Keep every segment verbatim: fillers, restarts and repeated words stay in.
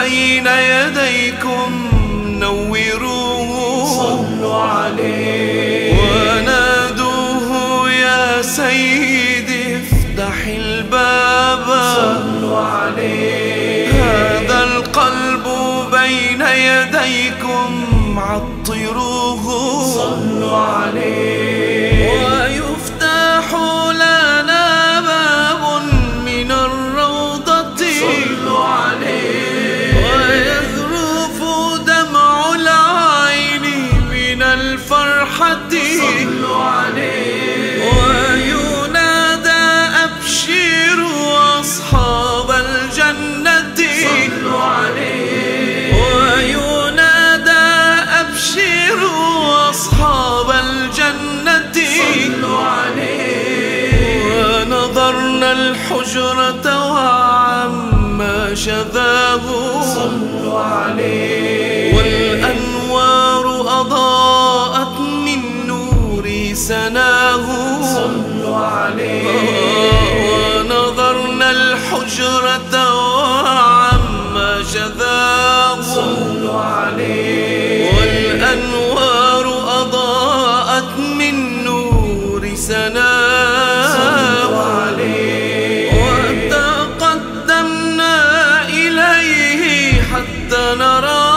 بين يديكم نوروه، صلوا عليه ونادوه يا سيدي افتح الباب، صلوا عليه. هذا القلب بين يديكم عطروه، صلوا عليه. ويفتح لنا باب من الروضة، صلوا عليه. ويذرف دمع العين من الفرحة، صلوا عليه. وينادى أبشروا أصحاب الجنة، صلوا عليه. وينادى أبشروا أصحاب الجنة، صلوا عليه. ونظرنا الحجرة وعما شذاه، صلوا عليه. والأنوار أضاءت من نور سناه، صلوا عليه. ونظرنا الحجرة وعما شذاه، صلوا عليه. والأنوار أضاءت من نور سناه، صلوا عليه. وتقدمنا إليه حتى نراه،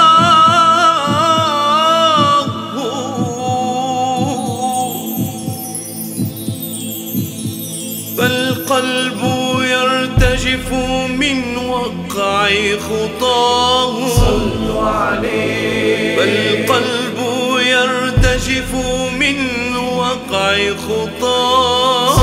فالقلب يرتجف من وقع خطاه، صلوا عليه. فالقلب يرتجف من وقع خطاه،